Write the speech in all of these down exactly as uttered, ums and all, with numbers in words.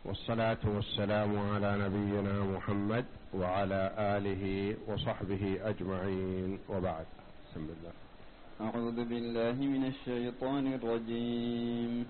والصلاة والسلام على نبينا محمد وعلى آله وصحبه أجمعين، وبعد. بسم الله. أعوذ بالله من الشيطان الرجيم.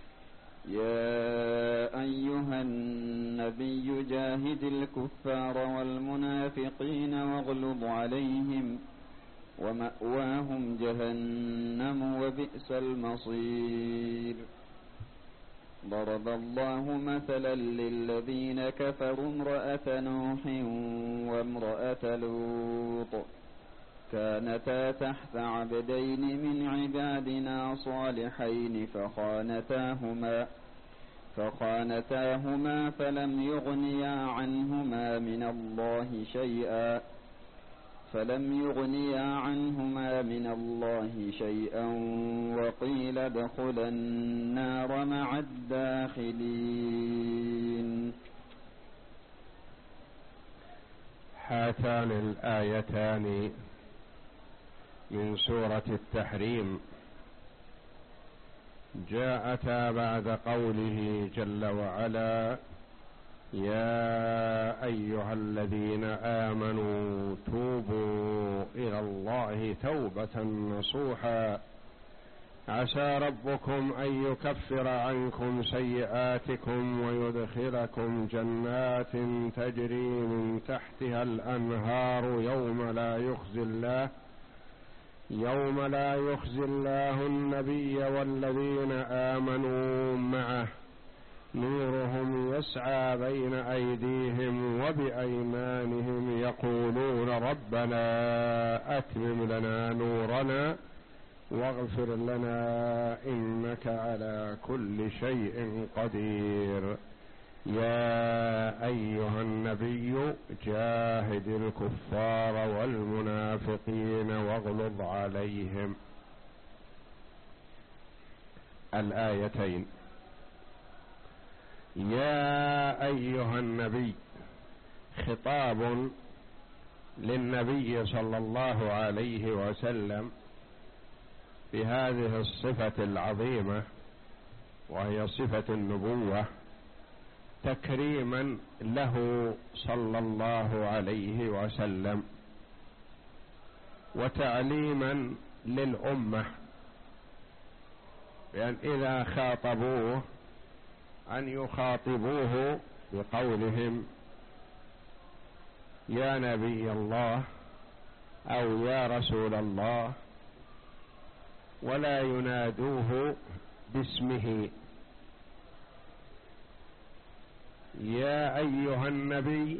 يا أيها النبي جاهد الكفار والمنافقين واغلظ عليهم ومأواهم جهنم وبئس المصير. ضرب الله مثلا للذين كفروا امرأة نوح وامرأة لوط كانتا تحت عبدين من عبادنا صالحين فخانتاهما فخانتاهما فلم يغنيا عنهما من الله شيئا فلم يغنيا عنهما من الله شيئا وقيل ادخلا النار مع الداخلين. هاتان الآيتان من سورة التحريم جاءتا بعد قوله جل وعلا: يا أيها الذين آمنوا توبوا إلى الله توبة نصوحا عسى ربكم أن يكفر عنكم سيئاتكم ويدخلكم جنات تجري من تحتها الأنهار يوم لا يخزي الله يوم لا يخزي الله النبي والذين آمنوا معه نورهم يسعى بين أيديهم وبأيمانهم يقولون ربنا أتمم لنا نورنا واغفر لنا إنك على كل شيء قدير. يا أيها النبي جاهد الكفار والمنافقين واغلظ عليهم. الآيتين: يا أيها النبي خطاب للنبي صلى الله عليه وسلم بهذه الصفة العظيمة وهي صفة النبوة، تكريما له صلى الله عليه وسلم وتعليما للأمة، بأن إذا خاطبوه أن يخاطبوه بقولهم يا نبي الله أو يا رسول الله، ولا ينادوه باسمه. يا أيها النبي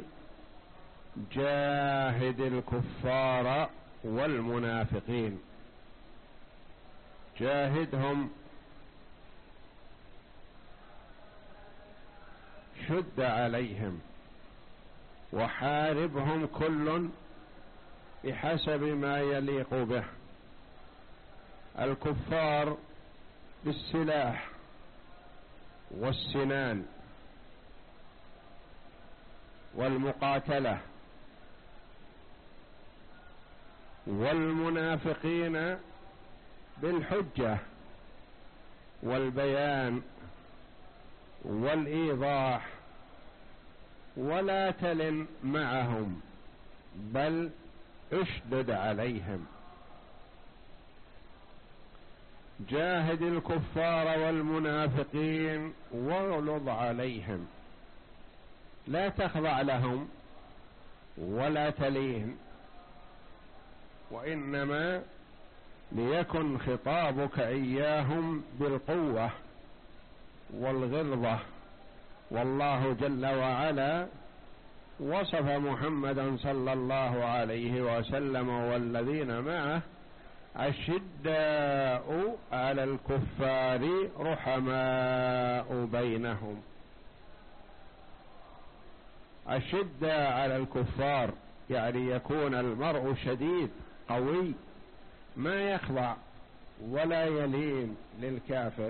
جاهد الكفار والمنافقين، جاهدهم شد عليهم وحاربهم كل بحسب ما يليق به. الكفار بالسلاح والسنان والمقاتلة، والمنافقين بالحجة والبيان والإيضاح، ولا تلن معهم بل اشدد عليهم. جاهد الكفار والمنافقين واغلظ عليهم، لا تخضع لهم ولا تلين، وإنما ليكن خطابك إياهم بالقوة والغلظة. والله جل وعلا وصف محمدا صلى الله عليه وسلم والذين معه أشداء على الكفار رحماء بينهم. أشداء على الكفار يعني يكون المرء شديد قوي ما يخضع ولا يلين للكافر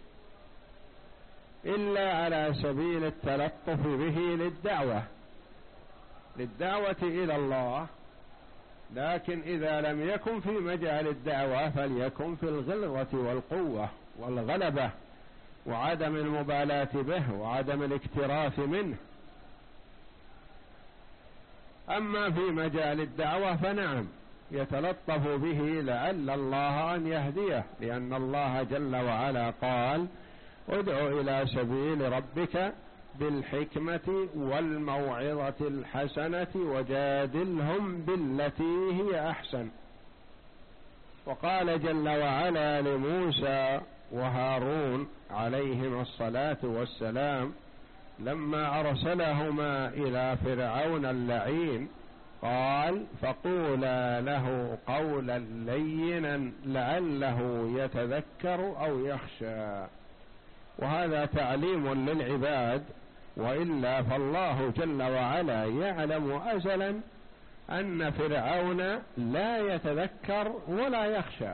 إلا على سبيل التلطف به للدعوة للدعوة إلى الله، لكن إذا لم يكن في مجال الدعوة فليكن في الغلظة والقوة والغلبة وعدم المبالاة به وعدم الاكتراث منه. أما في مجال الدعوة فنعم يتلطف به لعل الله أن يهديه، لأن الله جل وعلا قال: ادع إلى سبيل ربك بالحكمة والموعظة الحسنة وجادلهم بالتي هي أحسن. وقال جل وعلا لموسى وهارون عليهما الصلاة والسلام لما أرسلهما إلى فرعون اللعين قال: فقولا له قولا لينا لعله يتذكر أو يخشى. وهذا تعليم للعباد، وإلا فالله جل وعلا يعلم أزلا أن فرعون لا يتذكر ولا يخشى،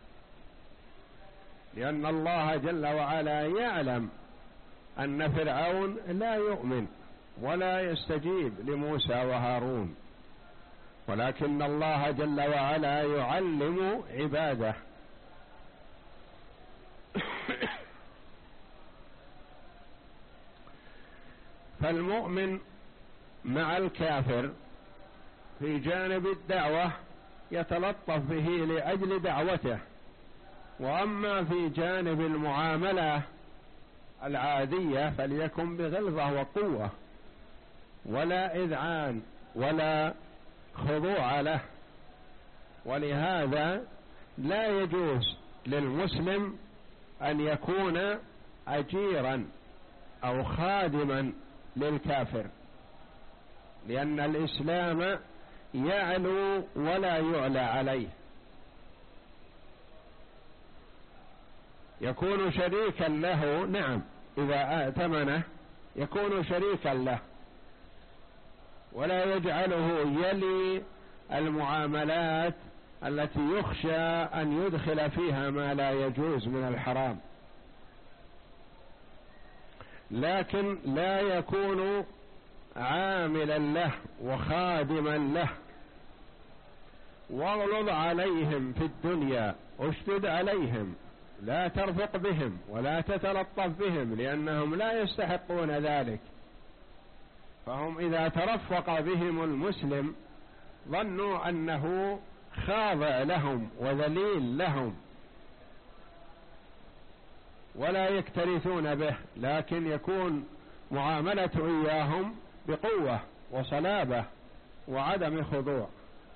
لأن الله جل وعلا يعلم أن فرعون لا يؤمن ولا يستجيب لموسى وهارون، ولكن الله جل وعلا يعلم عباده. فالمؤمن مع الكافر في جانب الدعوة يتلطف به لأجل دعوته، وأما في جانب المعاملة العادية فليكن بغلظة وقوة ولا إذعان ولا خضوع له. ولهذا لا يجوز للمسلم أن يكون أجيرا أو خادما للكافر، لأن الإسلام يعلو ولا يعلى عليه، يكون شريكا له. نعم إذا آتمنه يكون شريكا له، ولا يجعله يلي المعاملات التي يخشى أن يدخل فيها ما لا يجوز من الحرام، لكن لا يكون عاملا له وخادما له. واغلظ عليهم في الدنيا، اشدد عليهم، لا ترفق بهم ولا تتلطف بهم، لأنهم لا يستحقون ذلك. فهم إذا ترفق بهم المسلم ظنوا أنه خاضع لهم وذليل لهم، ولا يكترثون به، لكن يكون معاملة إياهم بقوة وصلابة وعدم خضوع.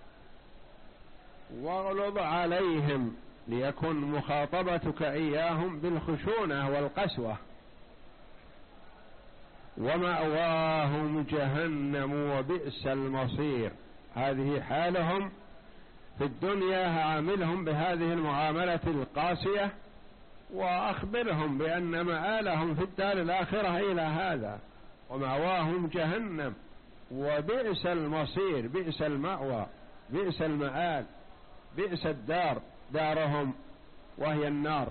واغلظ عليهم ليكن مخاطبتك إياهم بالخشونة والقسوة. ومأواهم جهنم وبئس المصير. هذه حالهم في الدنيا، عاملهم بهذه المعاملة القاسية، وأخبرهم بأن مآلهم في الدار الآخرة إلى هذا. ومأواهم جهنم وبئس المصير، بئس المأوى، بئس المآل، بئس الدار، دارهم وهي النار،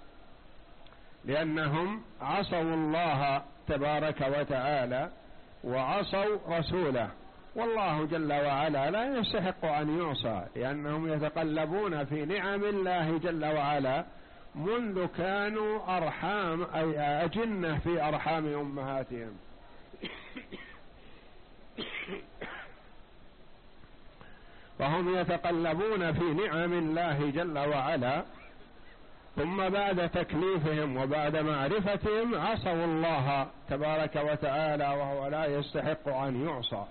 لأنهم عصوا الله تبارك وتعالى وعصوا رسوله. والله جل وعلا لا يستحق أن يعصى، لأنهم يتقلبون في نعم الله جل وعلا منذ كانوا أرحام أي أجنة في أرحام أمهاتهم. فهم يتقلبون في نعم الله جل وعلا، ثم بعد تكليفهم وبعد معرفتهم عصوا الله تبارك وتعالى، وهو لا يستحق أن يعصى،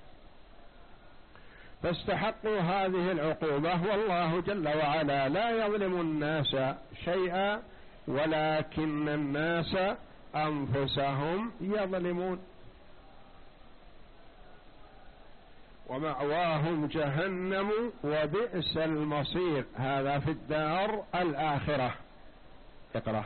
فاستحقوا هذه العقوبة. والله جل وعلا لا يظلم الناس شيئا ولكن الناس أنفسهم يظلمون. ومأواهم جهنم وبئس المصير. هذا في الدار الآخرة. اقرأ.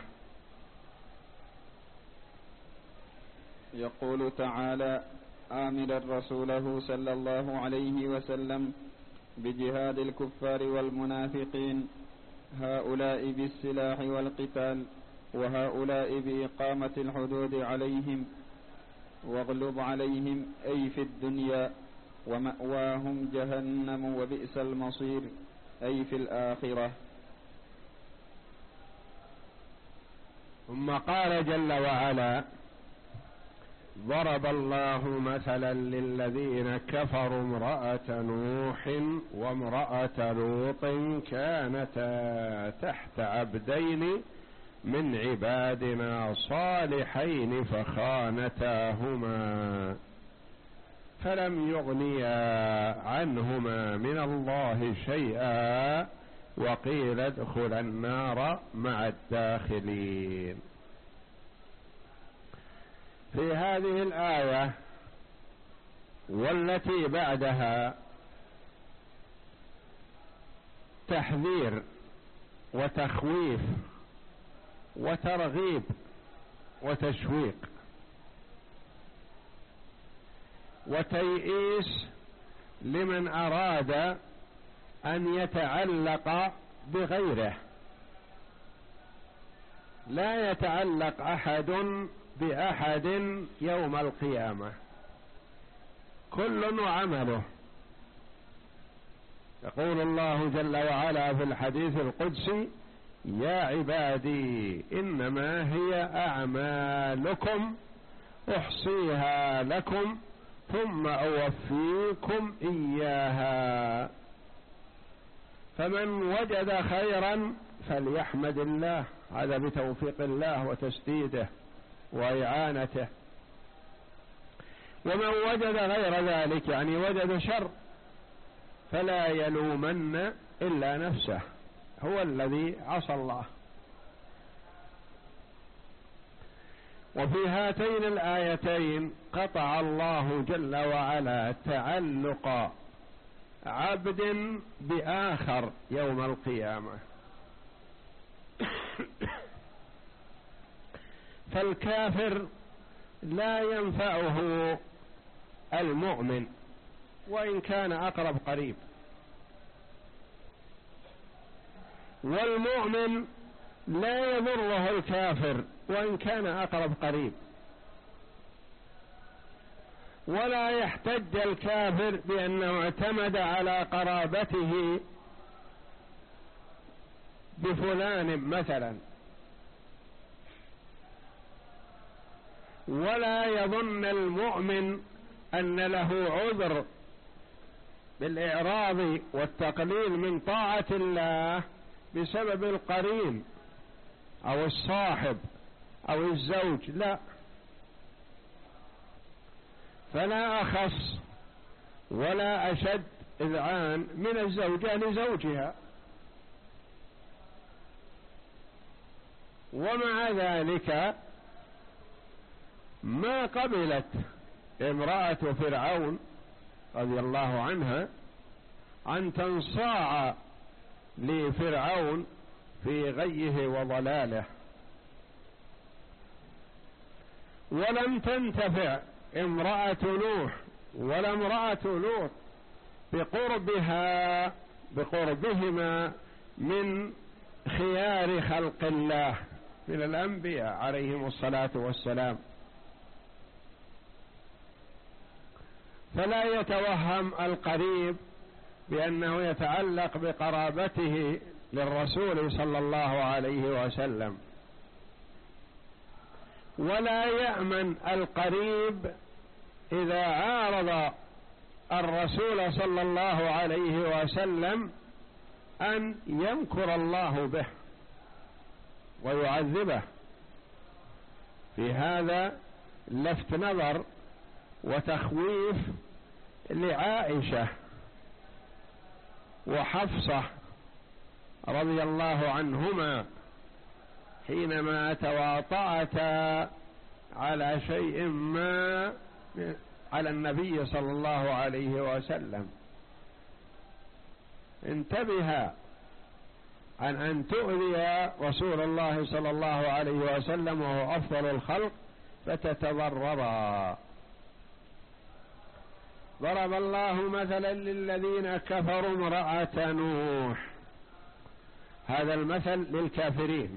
يقول تعالى: آمرا رسوله صلى الله عليه وسلم بجهاد الكفار والمنافقين، هؤلاء بالسلاح والقتال، وهؤلاء بإقامة الحدود عليهم، واغلظ عليهم أي في الدنيا، ومأواهم جهنم وبئس المصير أي في الآخرة. ثم قال جل وعلا: ضرب الله مثلا للذين كفروا امرأة نوح وامرأة لوط كانتا تحت عبدين من عبادنا صالحين فخانتاهما فلم يغنيا عنهما من الله شيئا وقيل ادخلا النار مع الداخلين. في هذه الآية والتي بعدها تحذير وتخويف وترغيب وتشويق وتيئيس لمن أراد أن يتعلق بغيره. لا يتعلق أحد بأحد يوم القيامة، كل وعمله. يقول الله جل وعلا في الحديث القدسي: يا عبادي إنما هي أعمالكم أحصيها لكم ثم أوفيكم إياها، فمن وجد خيرا فليحمد الله، هذا بتوفيق الله وتسديده وإعانته. ومن وجد غير ذلك يعني وجد شر فلا يلومن إلا نفسه، هو الذي عصى الله. وفي هاتين الآيتين قطع الله جل وعلا تعلق عبد بآخر يوم القيامة. فالكافر لا ينفعه المؤمن وإن كان أقرب قريب، والمؤمن لا يضره الكافر وإن كان أقرب قريب، ولا يحتج الكافر بأنه اعتمد على قرابته بفلان مثلا، ولا يظن المؤمن أن له عذر بالإعراض والتقليل من طاعة الله بسبب القرين أو الصاحب أو الزوج، لا، فلا أخص ولا أشد إذعان من الزوجة لزوجها. ومع ذلك ما قبلت امرأة فرعون رضي الله عنها أن تنصاع لفرعون في غيه وضلاله، ولم تنتفع امرأة نوح ولا امرأة لوط بقربها بقربهما من خيار خلق الله من الأنبياء عليهم الصلاة والسلام. فلا يتوهم القريب بأنه يتعلق بقرابته للرسول صلى الله عليه وسلم، ولا يأمن القريب إذا عارض الرسول صلى الله عليه وسلم أن يمكر الله به ويعذبه. في هذا لفت نظر وتخويف لعائشة وحفصة رضي الله عنهما حينما تواطأتا على شيء ما على النبي صلى الله عليه وسلم. انتبها عن أن تؤذي رسول الله صلى الله عليه وسلم وهو أفضل الخلق فتتضررا. ضرب الله مثلا للذين كفروا امرأة نوح، هذا المثل للكافرين،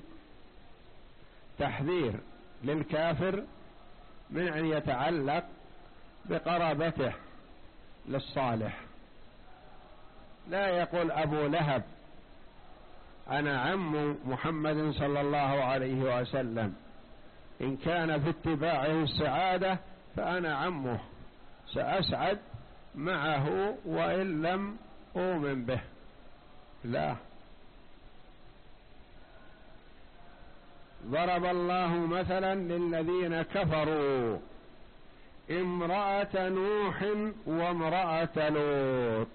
تحذير للكافر من أن يتعلق بقرابته للصالح. لا يقول أبو لهب أنا عم محمد صلى الله عليه وسلم، إن كان في اتباعه السعادة فأنا عمه سأسعد معه وإن لم أؤمن به. لا، ضرب الله مثلا للذين كفروا امرأة نوح وامرأة لوط،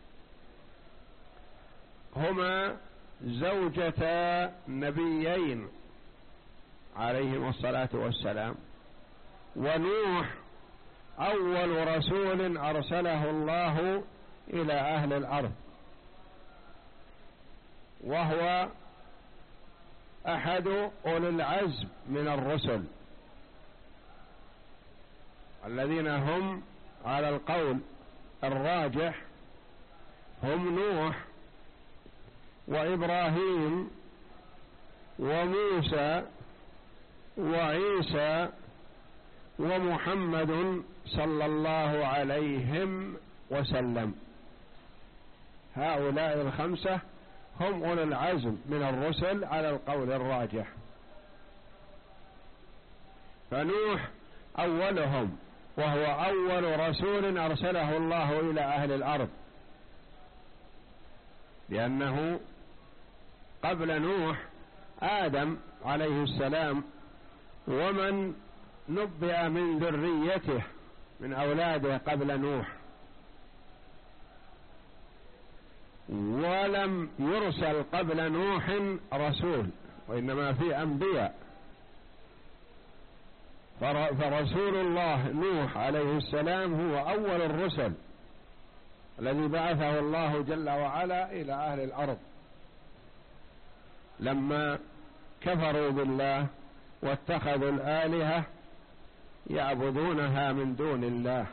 هما زوجتا نبيين عليهم الصلاة والسلام، ونوح أول رسول أرسله الله إلى أهل الأرض، وهو أحد أولي العزم من الرسل الذين هم على القول الراجح هم نوح وإبراهيم وموسى وعيسى ومحمد صلى الله عليهم وسلم. هؤلاء الخمسة هم أولي العزم من الرسل على القول الراجح، فنوح أولهم وهو أول رسول أرسله الله إلى أهل الأرض، لأنه قبل نوح آدم عليه السلام ومن نبئ من ذريته من أولاده قبل نوح، ولم يرسل قبل نوح رسول وإنما في أنبياء، فرسول الله نوح عليه السلام هو أول الرسل الذي بعثه الله جل وعلا إلى أهل الأرض لما كفروا بالله واتخذوا الآلهة يعبدونها من دون الله.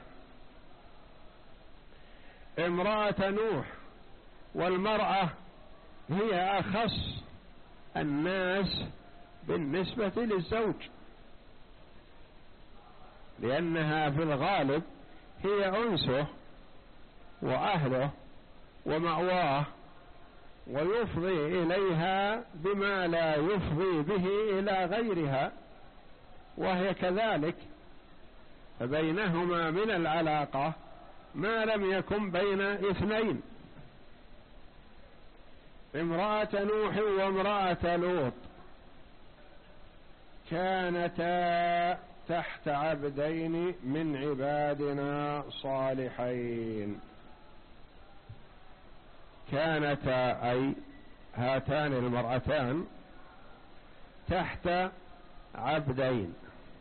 امرأة نوح، والمرأة هي أخص الناس بالنسبة للزوج، لأنها في الغالب هي أنسه وأهله ومأواه، ويفضي إليها بما لا يفضي به إلى غيرها، وهي كذلك، فبينهما من العلاقة ما لم يكن بين اثنين. امرأة نوح وامرأة لوط كانتا تحت عبدين من عبادنا صالحين. كانتا أي هاتان المرأتان تحت عبدين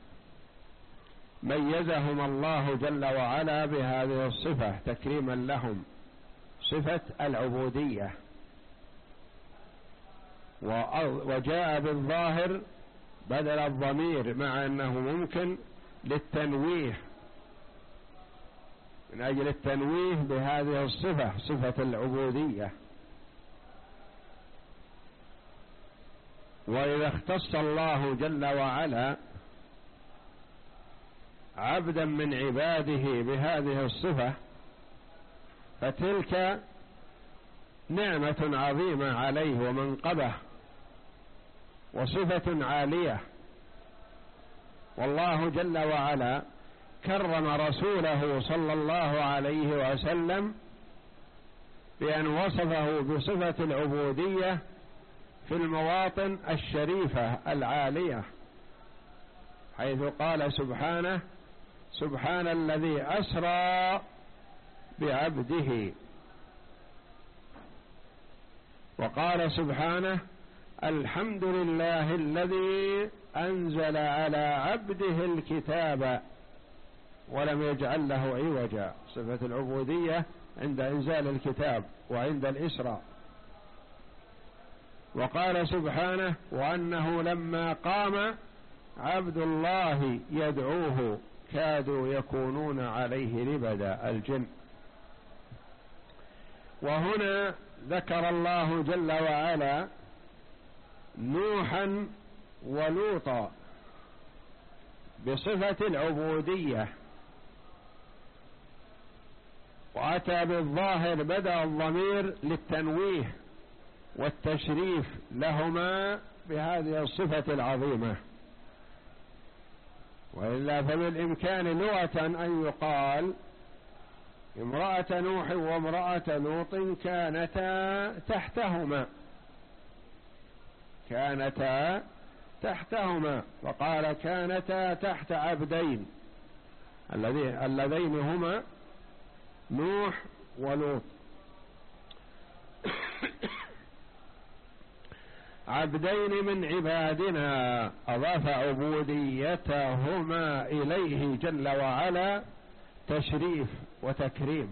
ميزهم الله جل وعلا بهذه الصفة تكريما لهم، صفة العبودية، وجاء بالظاهر بدل الضمير مع أنه ممكن للتنويه من أجل التنويه بهذه الصفة، صفة العبودية. وإذا اختص الله جل وعلا عبدا من عباده بهذه الصفة فتلك نعمة عظيمة عليه ومنقبة وصفة عالية. والله جل وعلا كرم رسوله صلى الله عليه وسلم بأن وصفه بصفة العبودية في المواطن الشريفة العالية، حيث قال سبحانه: سبحان الذي أسرى بعبده. وقال سبحانه: الحمد لله الذي أنزل على عبده الكتاب ولم يجعل له عوجا، صفة العبودية عند إنزال الكتاب وعند الإسراء. وقال سبحانه: وأنه لما قام عبد الله يدعوه كادوا يكونون عليه لبدا، الجن. وهنا ذكر الله جل وعلا نوحا ولوطا بصفة العبودية، وأتى بالظاهر بدأ الضمير للتنويه والتشريف لهما بهذه الصفة العظيمة. وإلا فبالإمكان لغة أن يقال امرأة نوح وامرأة لوط كانتا تحتهما كانتا تحتهما فقال كانتا تحت عبدين اللذين هما نوح ولوط عبدين من عبادنا أضاف عبوديتهما إليه جل وعلا تشريف وتكريم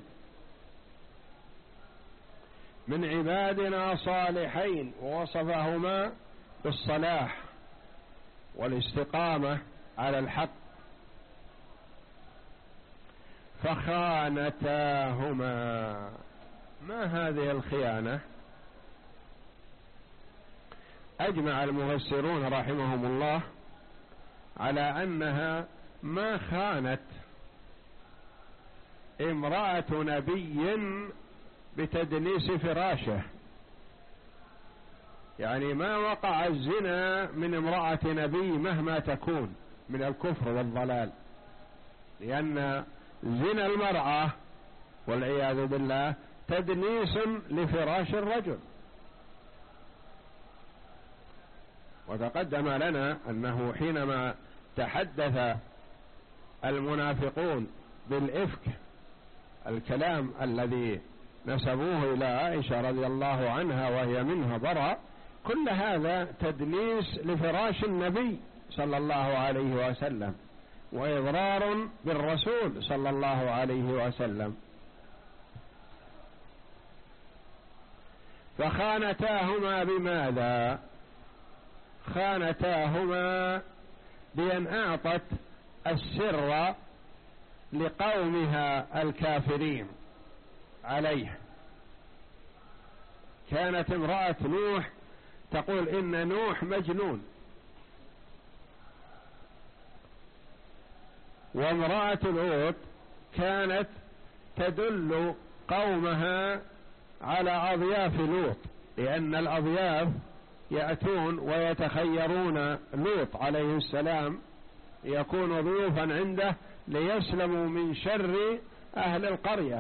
من عبادنا صالحين ووصفهما بالصلاح والاستقامة على الحق فخانتاهما. ما هذه الخيانة؟ أجمع المفسرون رحمهم الله على أنها ما خانت امرأة نبي بتدنيس فراشه، يعني ما وقع الزنا من امرأة نبي مهما تكون من الكفر والضلال، لأن زنا المرأة والعياذ بالله تدنيس لفراش الرجل. وتقدم لنا أنه حينما تحدث المنافقون بالإفك الكلام الذي نسبوه إلى عائشة رضي الله عنها وهي منها براء، كل هذا تدنيس لفراش النبي صلى الله عليه وسلم وإضرار بالرسول صلى الله عليه وسلم. فخانتاهما بماذا؟ خانتاهما بأن أعطت السر لقومها الكافرين عليه. كانت امرأة نوح تقول إن نوح مجنون، وامرأة لوط كانت تدل قومها على أضياف لوط، لأن الأضياف يأتون ويتخيرون لوط عليه السلام يكون ضيوفا عنده ليسلموا من شر أهل القرية،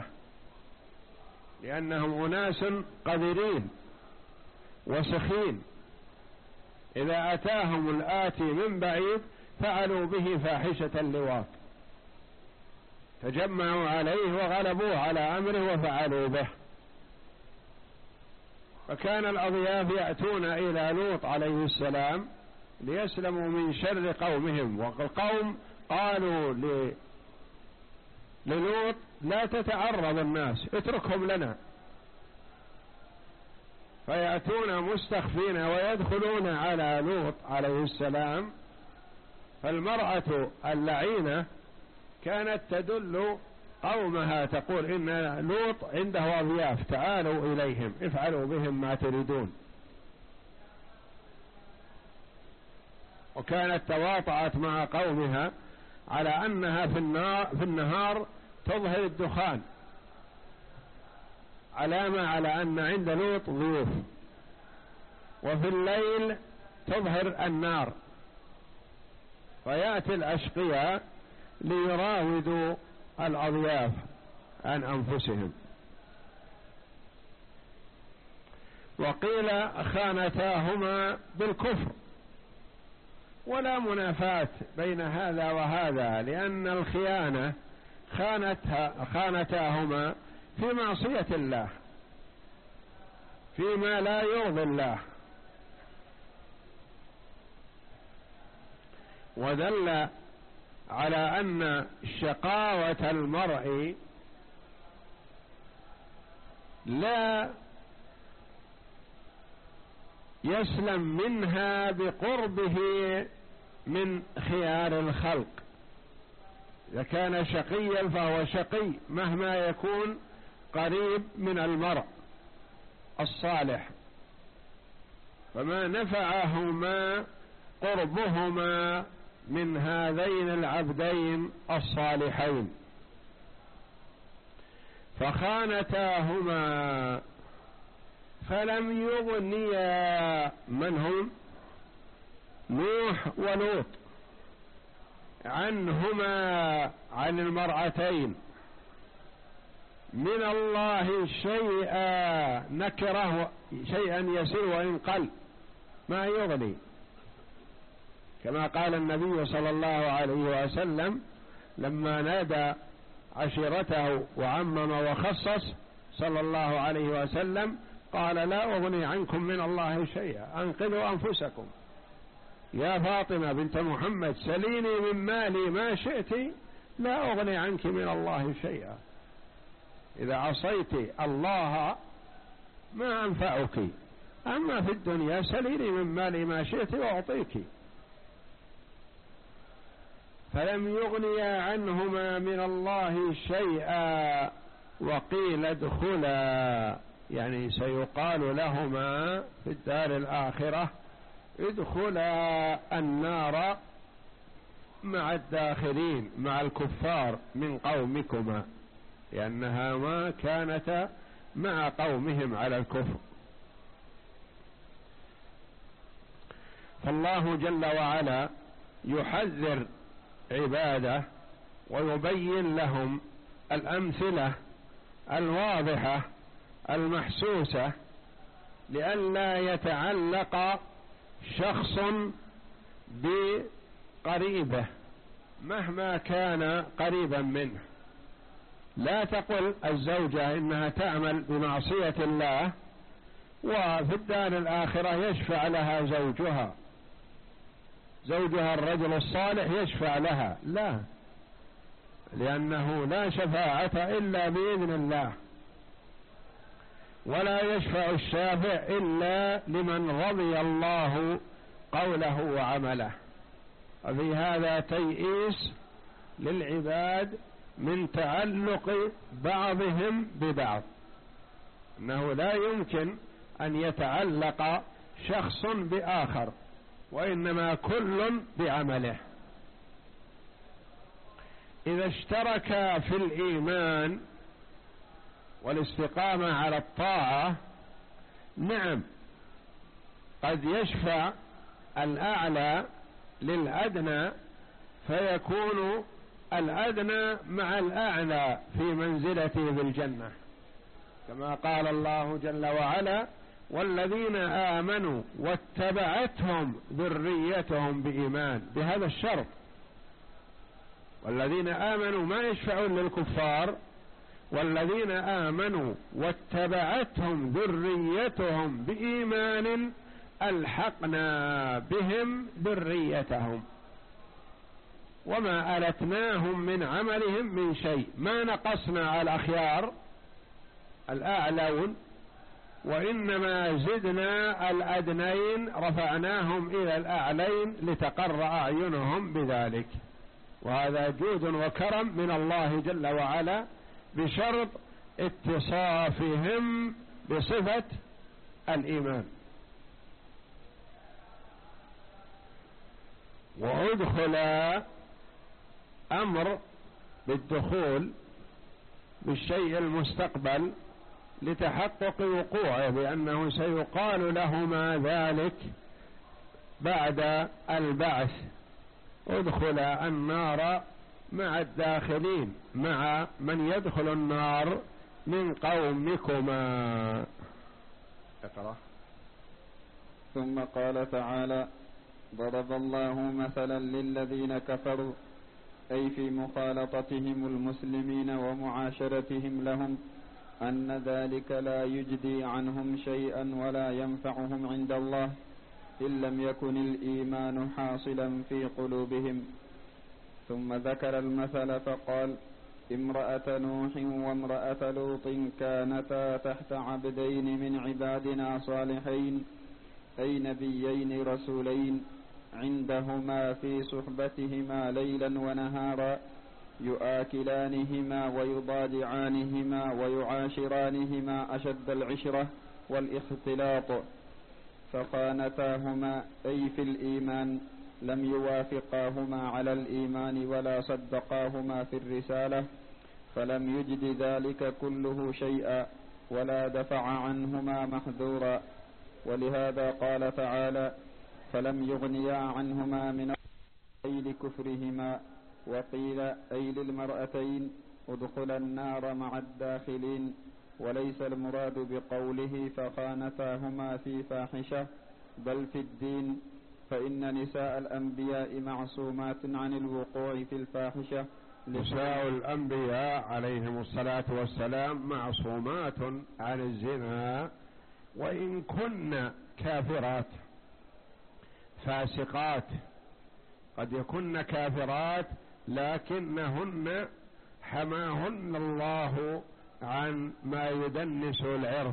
لأنهم أناس قذرين وسخين، إذا أتاهم الآتي من بعيد فعلوا به فاحشة اللواط، تجمعوا عليه وغلبوه على أمره وفعلوا به. فكان الأضياف يأتون إلى لوط عليه السلام ليسلموا من شر قومهم، والقوم قالوا للوط لا تتعرض الناس، اتركهم لنا، فيأتون مستخفين ويدخلون على لوط عليه السلام. فالمرأة اللعينة كانت تدل قومها تقول إن لوط عنده أضياف تعالوا إليهم افعلوا بهم ما تريدون، وكانت تواطأت مع قومها على أنها في النهار, في النهار تظهر الدخان علامة على أن عند لوط ضيوف، وفي الليل تظهر النار، فيأتي الأشقياء ليراودوا الأضياف عن أنفسهم. وقيل خانتاهما بالكفر، ولا منافاة بين هذا وهذا، لأن الخيانة خانتها خانتاهما في معصية الله فيما لا يرضي الله. ودل على أن شقاوة المرء لا يسلم منها بقربه من خيار الخلق. إذا كان شقيا فهو شقي مهما يكون قريب من المرء الصالح، فما نفعهما قربهما من هذين العبدين الصالحين. فخانتاهما فلم يغنيا من هم؟ نوح ولوط، عنهما عن المرأتين من الله شيئا نكره شيئا يسير وإن قل ما يغني، كما قال النبي صلى الله عليه وسلم لما نادى عشيرته وعمم وخصص صلى الله عليه وسلم قال لا أغني عنكم من الله شيئا أنقذوا أنفسكم. يا فاطمة بنت محمد سليني من مالي ما شئت لا أغني عنك من الله شيئا، إذا عصيت الله ما أنفعك، أما في الدنيا سليني من مالي ما شئت وأعطيك. فلم يغنيا عنهما من الله شيئا وقيل ادخلا، يعني سيقال لهما في الدار الآخرة ادخلا النار مع الداخلين مع الكفار من قومكما، لأنها ما كانتا مع قومهم على الكفر. فالله جل وعلا يحذر عباده ويبين لهم الأمثلة الواضحة المحسوسة لئلا يتعلق شخص بقريبه مهما كان قريبا منه. لا تقل الزوجة إنها تعمل بمعصية الله وفي الدار الآخرة يشفع لها زوجها زوجها الرجل الصالح يشفع لها، لا، لأنه لا شفاعة إلا بإذن الله، ولا يشفع الشافع إلا لمن رضي الله قوله وعمله. وفي هذا تيئيس للعباد من تعلق بعضهم ببعض، أنه لا يمكن أن يتعلق شخص بآخر، وإنما كل بعمله. إذا اشتركا في الإيمان والاستقامة على الطاعة نعم قد يشفع الأعلى للأدنى فيكون الأدنى مع الأعلى في منزلته في الجنة، كما قال الله جل وعلا والذين آمنوا واتبعتهم ذريتهم بإيمان، بهذا الشرط. والذين آمنوا ما يشفعون للكفار، والذين آمنوا واتبعتهم ذريتهم بإيمان ألحقنا بهم ذريتهم وما ألتناهم من عملهم من شيء، ما نقصنا على الأخيار الأعلون، وإنما زدنا الأدنين رفعناهم إلى الأعلين لتقر أعينهم بذلك. وهذا جود وكرم من الله جل وعلا بشرط اتصافهم بصفة الإيمان. وادخل أمر بالدخول بالشيء المستقبل لتحقق وقوعه، بأنه سيقال لهما ذلك بعد البعث، ادخل النار مع الداخلين مع من يدخل النار من قومكما. اقرأ. ثم قال تعالى ضرب الله مثلا للذين كفروا أي في مخالطتهم المسلمين ومعاشرتهم لهم أن ذلك لا يجدي عنهم شيئا ولا ينفعهم عند الله إن لم يكن الإيمان حاصلا في قلوبهم. ثم ذكر المثل فقال امرأة نوح وامرأة لوط كانتا تحت عبدين من عبادنا صالحين أي نبيين رسولين عندهما في صحبتهما ليلا ونهارا يؤاكلانهما ويضاجعانهما ويعاشرانهما أشد العشرة والاختلاط، فخانتاهما أي في الإيمان لم يوافقاهما على الإيمان ولا صدقاهما في الرسالة، فلم يجد ذلك كله شيئا ولا دفع عنهما محذورا. ولهذا قال تعالى فلم يغنيا عنهما من الليل كفرهما وقيل أي للمرأتين ادخل النار مع الداخلين، وليس المراد بقوله فخانتاهما في فاحشة بل في الدين، فإن نساء الأنبياء معصومات عن الوقوع في الفاحشة. نساء الأنبياء عليهم الصلاة والسلام معصومات عن الزنا، وإن كن كافرات فاسقات، قد يكن كافرات لكنهن حماهن الله عن ما يدنس العرض،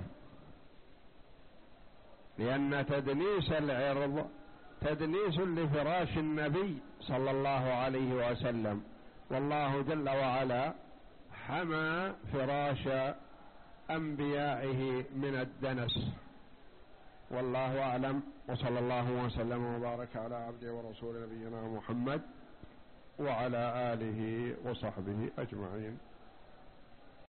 لأن تدنيس العرض تدنيس لفراش النبي صلى الله عليه وسلم، والله جل وعلا حمى فراش أنبيائه من الدنس. والله أعلم، وصلى الله وسلم وبارك على عبده ورسول نبينا محمد وعلى آله وصحبه أجمعين.